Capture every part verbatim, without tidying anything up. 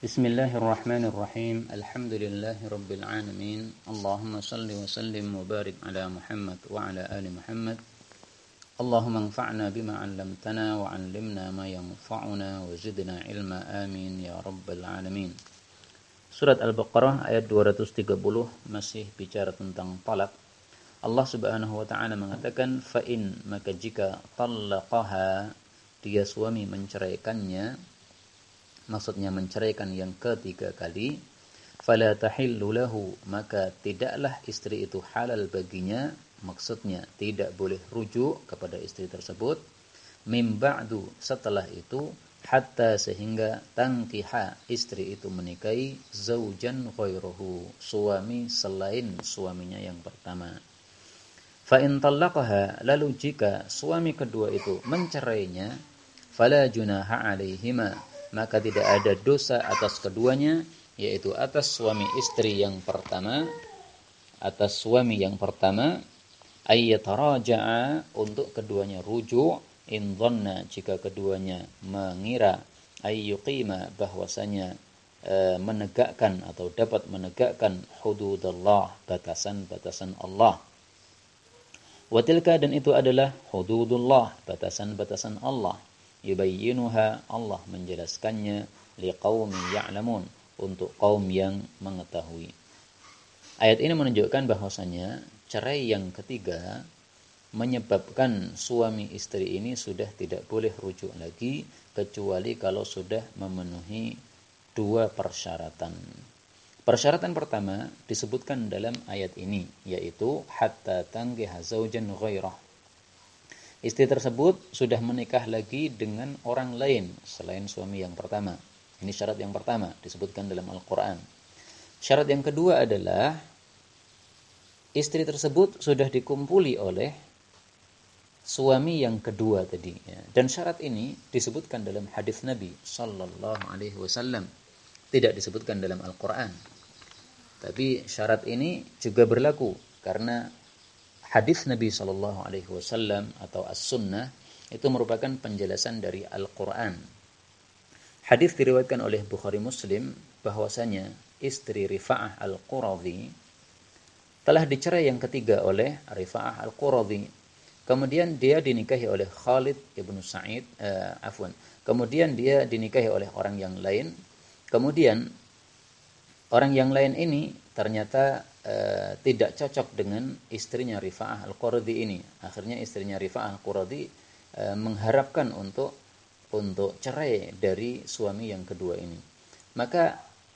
Bismillahirrahmanirrahim. Alhamdulillahirabbil alamin. Allahumma shalli wa sallim wa barik ala Muhammad wa ala ali Muhammad. Allahumma anfa'na bima 'allamtana wa 'allimna ma yanfa'una wa zidna ilma. Amin ya rabbal alamin. Surat Al-Baqarah ayat dua ratus tiga puluh masih bicara tentang talak. Allah Subhanahu wa taala mengatakan fa in, maka jika talaqaha, dia suami menceraikannya, maksudnya menceraikan yang ketiga kali, fala tahillu lahu, maka tidaklah istri itu halal baginya, maksudnya tidak boleh rujuk kepada istri tersebut, mim ba'du, setelah itu, hatta sehingga tangkiha, istri itu menikahi zaujan ghairahu, suami selain suaminya yang pertama. Fa in talaqaha, lalu jika suami kedua itu mencerainya, fala junaha alaihima, maka tidak ada dosa atas keduanya, yaitu atas suami istri yang pertama, atas suami yang pertama, ayyataraja'a, untuk keduanya rujuk, in dhanna, jika keduanya mengira, ayyuqima, bahwasanya e, menegakkan atau dapat menegakkan hududallah, batasan-batasan Allah. Watilka, dan itu adalah hududullah, batasan-batasan Allah. Yubayyinuha, Allah menjelaskannya, liqaumi ya'lamun, untuk kaum yang mengetahui. Ayat ini menunjukkan bahwasanya cerai yang ketiga menyebabkan suami istri ini sudah tidak boleh rujuk lagi, kecuali kalau sudah memenuhi dua persyaratan. Persyaratan pertama disebutkan dalam ayat ini, yaitu hatta tankiha zaujan ghairah. Istri tersebut sudah menikah lagi dengan orang lain selain suami yang pertama. Ini syarat yang pertama disebutkan dalam Al-Quran. Syarat yang kedua adalah istri tersebut sudah dikumpuli oleh suami yang kedua tadi. Dan syarat ini disebutkan dalam hadis Nabi Sallallahu Alaihi Wasallam, tidak disebutkan dalam Al-Quran. Tapi syarat ini juga berlaku karena hadis Nabi Shallallahu Alaihi Wasallam atau as-sunnah itu merupakan penjelasan dari Al-Quran. Hadis diriwayatkan oleh Bukhari Muslim bahwasanya istri Rifa'ah Al-Quradhi telah dicerai yang ketiga oleh Rifa'ah Al-Quradhi. Kemudian dia dinikahi oleh Khalid ibnu Sa'id, uh, afwan. Kemudian dia dinikahi oleh orang yang lain. Kemudian orang yang lain ini ternyata Uh, tidak cocok dengan istrinya Rifa'ah Al-Quradhi ini. Akhirnya istrinya Rifa'ah Al-Quradhi uh, mengharapkan untuk untuk cerai dari suami yang kedua ini. Maka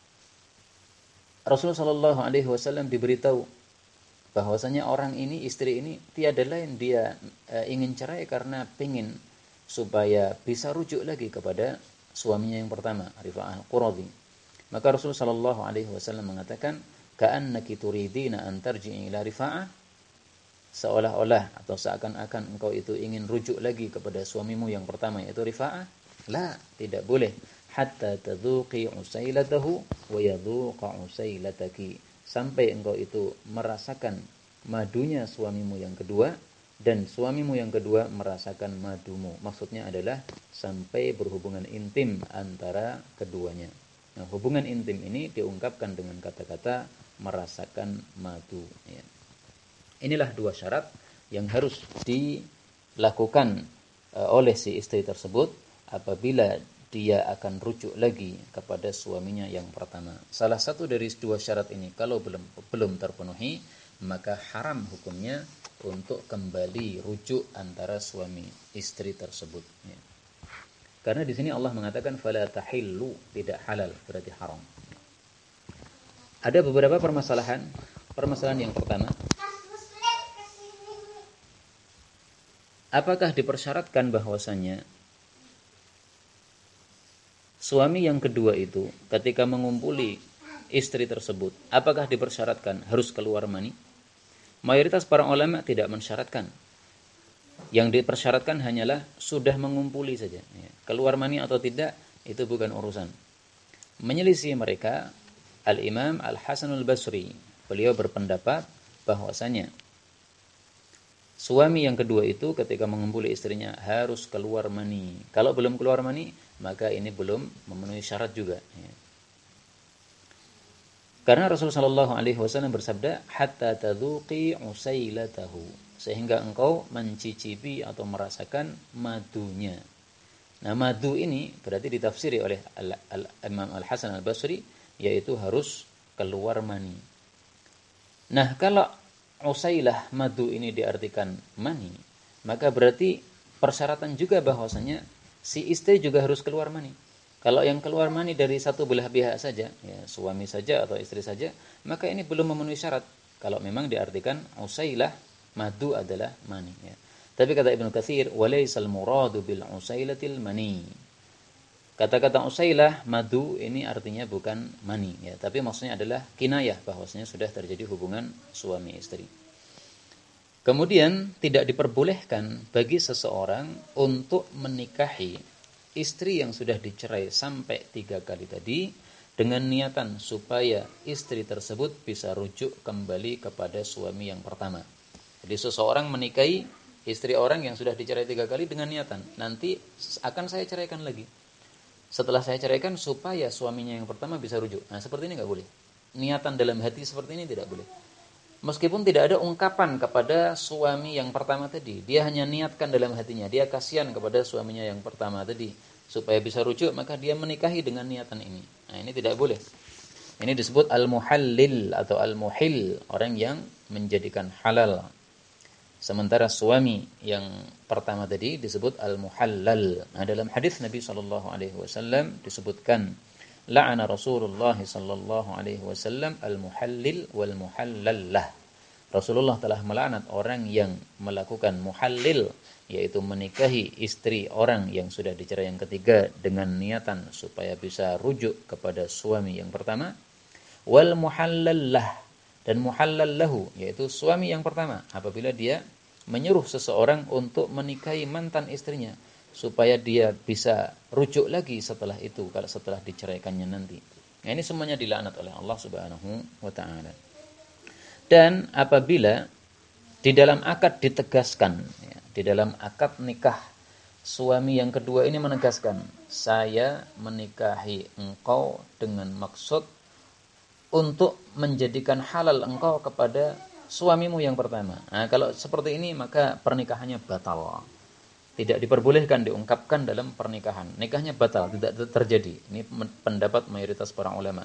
Rasulullah Shallallahu Alaihi Wasallam diberitahu bahwasanya orang ini, istri ini tiada lain, dia uh, ingin cerai karena ingin supaya bisa rujuk lagi kepada suaminya yang pertama, Rifa'ah Al-Quradhi. Maka Rasulullah Shallallahu Alaihi Wasallam mengatakan, ka'annaki turidina an tarji'i ila Rifa'ah, seolah-olah atau seakan-akan engkau itu ingin rujuk lagi kepada suamimu yang pertama, yaitu Rifa'ah. La, tidak boleh. Hatta tadzuqi usailatahu wa yadzuqa usailataki, sampai engkau itu merasakan madunya suamimu yang kedua dan suamimu yang kedua merasakan madumu. Maksudnya adalah sampai berhubungan intim antara keduanya. Nah, hubungan intim ini diungkapkan dengan kata-kata merasakan madu. Ya. Inilah dua syarat yang harus dilakukan uh, oleh si istri tersebut apabila dia akan rujuk lagi kepada suaminya yang pertama. Salah satu dari dua syarat ini kalau belum belum terpenuhi, maka haram hukumnya untuk kembali rujuk antara suami istri tersebut. Ya. Karena di sini Allah mengatakan fala tahillu, tidak halal, berarti haram. Ada beberapa permasalahan. Permasalahan yang pertama, apakah dipersyaratkan bahwasanya suami yang kedua itu ketika mengumpuli istri tersebut, apakah dipersyaratkan harus keluar mani? Mayoritas para ulama tidak mensyaratkan. Yang dipersyaratkan hanyalah sudah mengumpuli saja. Keluar mani atau tidak itu bukan urusan. Menyelisih mereka Al-Imam Al-Hasan Al-Basri, beliau berpendapat bahwasanya suami yang kedua itu ketika mengumpuli istrinya harus keluar mani. Kalau belum keluar mani, maka ini belum memenuhi syarat juga. Karena Rasulullah shallallahu alaihi wasallam bersabda, hatta tadzuqi usailatahu, sehingga engkau mencicipi atau merasakan madunya. Nah, madu ini berarti ditafsiri oleh Imam Al-Hasan Al-Basri, yaitu harus keluar mani. Nah, kalau usailah madu ini diartikan mani, maka berarti persyaratan juga bahwasanya si istri juga harus keluar mani. Kalau yang keluar mani dari satu belah pihak saja, ya, suami saja atau istri saja, maka ini belum memenuhi syarat. Kalau memang diartikan usailah, madu adalah mani. Ya. Tapi kata Ibnu Katsir, walaisal muradu bil usailatil mani. Kata-kata usailah, madu ini artinya bukan mani, ya, tapi maksudnya adalah kinayah, bahwasanya sudah terjadi hubungan suami istri. Kemudian tidak diperbolehkan bagi seseorang untuk menikahi istri yang sudah dicerai sampai tiga kali tadi dengan niatan supaya istri tersebut bisa rujuk kembali kepada suami yang pertama. Jadi seseorang menikahi istri orang yang sudah dicerai tiga kali dengan niatan, nanti akan saya ceraikan lagi. Setelah saya ceraikan supaya suaminya yang pertama bisa rujuk. Nah, seperti ini nggak boleh. Niatan dalam hati seperti ini tidak boleh. Meskipun tidak ada ungkapan kepada suami yang pertama tadi, dia hanya niatkan dalam hatinya, dia kasihan kepada suaminya yang pertama tadi supaya bisa rujuk, maka dia menikahi dengan niatan ini. Nah, ini tidak boleh. Ini disebut al-muhallil atau al-muhil, orang yang menjadikan halal. Sementara suami yang pertama tadi disebut al-muhallal. Nah, dalam hadis Nabi sallallahu alaihi wasallam disebutkan, la'ana Rasulullah sallallahu alaihi wasallam al-muhallil wal muhallallah. Rasulullah telah melaknat orang yang melakukan muhallil, yaitu menikahi istri orang yang sudah dicerai yang ketiga dengan niatan supaya bisa rujuk kepada suami yang pertama, wal muhallallah, dan muhallallahu, yaitu suami yang pertama apabila dia menyuruh seseorang untuk menikahi mantan istrinya supaya dia bisa rujuk lagi setelah itu, kalau setelah diceraikannya nanti. Nah, ini semuanya dilaknat oleh Allah Subhanahu wa taala. Dan apabila di dalam akad ditegaskan, ya, di dalam akad nikah, suami yang kedua ini menegaskan, saya menikahi engkau dengan maksud untuk menjadikan halal engkau kepada suamimu yang pertama. Nah, kalau seperti ini maka pernikahannya batal. Tidak diperbolehkan diungkapkan dalam pernikahan. Nikahnya batal, tidak terjadi. Ini pendapat mayoritas para ulama.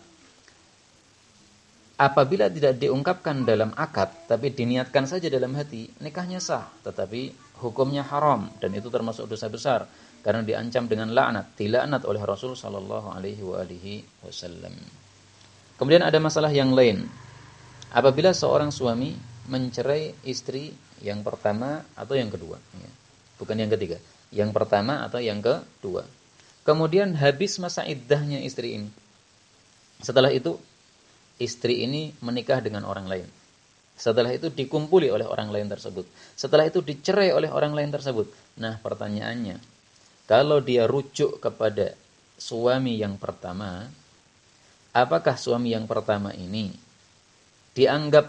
Apabila tidak diungkapkan dalam akad, tapi diniatkan saja dalam hati, nikahnya sah, tetapi hukumnya haram, dan itu termasuk dosa besar karena diancam dengan laknat, dilaknat oleh Rasul sallallahu alaihi wa alihi wasallam. Kemudian ada masalah yang lain. Apabila seorang suami mencerai istri yang pertama atau yang kedua, ya. Bukan yang ketiga, yang pertama atau yang kedua. Kemudian habis masa iddahnya istri ini. Setelah itu istri ini menikah dengan orang lain. Setelah itu dikumpuli oleh orang lain tersebut. Setelah itu dicerai oleh orang lain tersebut. Nah, pertanyaannya, kalau dia rujuk kepada suami yang pertama, apakah suami yang pertama ini dianggap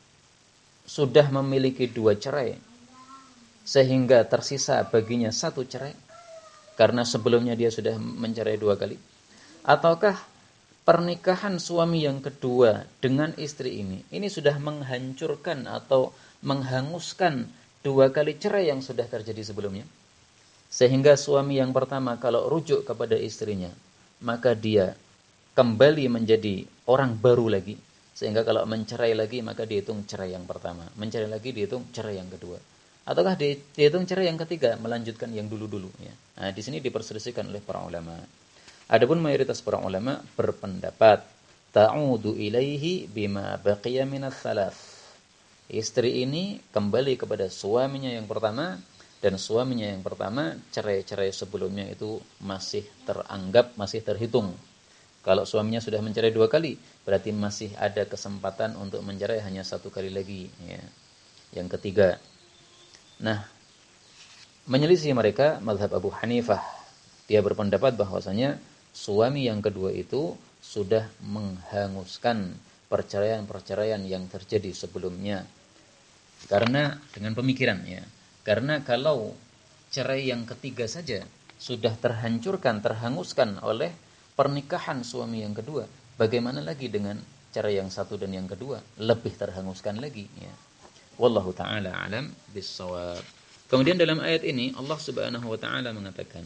sudah memiliki dua cerai sehingga tersisa baginya satu cerai karena sebelumnya dia sudah mencerai dua kali? Ataukah pernikahan suami yang kedua dengan istri ini ini sudah menghancurkan atau menghanguskan dua kali cerai yang sudah terjadi sebelumnya, sehingga suami yang pertama kalau rujuk kepada istrinya maka dia kembali menjadi orang baru lagi, sehingga kalau mencerai lagi maka dihitung cerai yang pertama, mencerai lagi dihitung cerai yang kedua, ataukah dihitung cerai yang ketiga melanjutkan yang dulu-dulu, ya. Nah, di sini diperselisihkan oleh para ulama. Adapun mayoritas para ulama berpendapat ta'udu ilaihi bima baqiya minats salaf. Istri ini kembali kepada suaminya yang pertama, dan suaminya yang pertama cerai-cerai sebelumnya itu masih teranggap, masih terhitung. Kalau suaminya sudah mencerai dua kali, berarti masih ada kesempatan untuk mencerai hanya satu kali lagi, ya. Yang ketiga. Nah, menyelisih mereka mazhab Abu Hanifah. Dia berpendapat bahwasanya suami yang kedua itu sudah menghanguskan perceraian-perceraian yang terjadi sebelumnya. Karena dengan pemikiran, ya. Karena kalau cerai yang ketiga saja sudah terhancurkan, terhanguskan oleh pernikahan suami yang kedua, bagaimana lagi dengan cara yang satu dan yang kedua lebih terhanguskan lagi ya. Wallahu taala alam bissawab. Kemudian dalam ayat ini Allah Subhanahu wa taala mengatakan,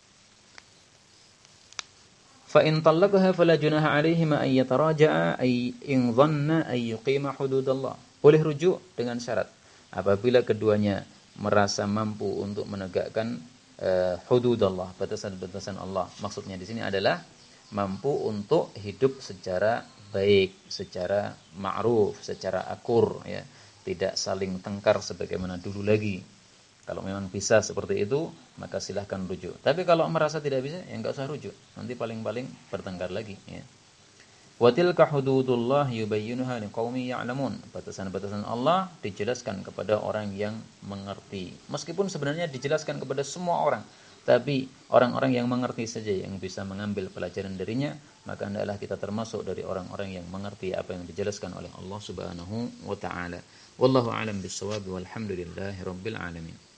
fa in talaqaha fala junaha 'alaihima ay yataraja'a ay in dhanna ay yuqima hududallah. Boleh rujuk dengan syarat apabila keduanya merasa mampu untuk menegakkan uh, hududallah, batasan-batasan Allah. Maksudnya di sini adalah mampu untuk hidup secara baik, secara ma'ruf, secara akur ya. Tidak saling tengkar sebagaimana dulu lagi. Kalau memang bisa seperti itu, maka silahkan rujuk. Tapi kalau merasa tidak bisa, ya enggak usah rujuk. Nanti paling-paling bertengkar lagi ya. Wa tilka hududullah yubayyinuha liqaumin ya'lamun. Batasan-batasan Allah dijelaskan kepada orang yang mengerti. Meskipun sebenarnya dijelaskan kepada semua orang, tapi orang-orang yang mengerti saja yang bisa mengambil pelajaran darinya, maka hendaklah kita termasuk dari orang-orang yang mengerti apa yang dijelaskan oleh Allah Subhanahu wa taala. Wallahu a'lam bissawab walhamdulillahi rabbil alamin.